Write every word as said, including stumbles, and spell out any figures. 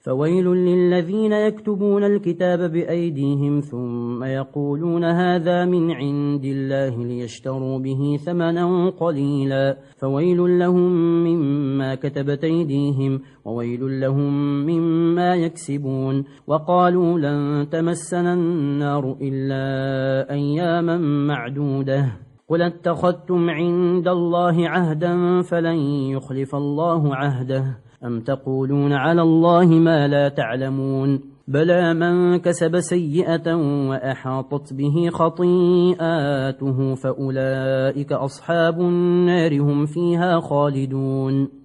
فويل للذين يكتبون الكتاب بأيديهم ثم يقولون هذا من عند الله ليشتروا به ثمنا قليلا فويل لهم مما كتبت أيديهم وويل لهم مما يكسبون. وقالوا لن تمسنا النار إلا أياما معدودة قل اتخذتم عند الله عهدا فلن يخلف الله عهده أم تقولون على الله ما لا تعلمون بلى من كسب سيئة وأحاطت به خطيئاته فأولئك أصحاب النار هم فيها خالدون.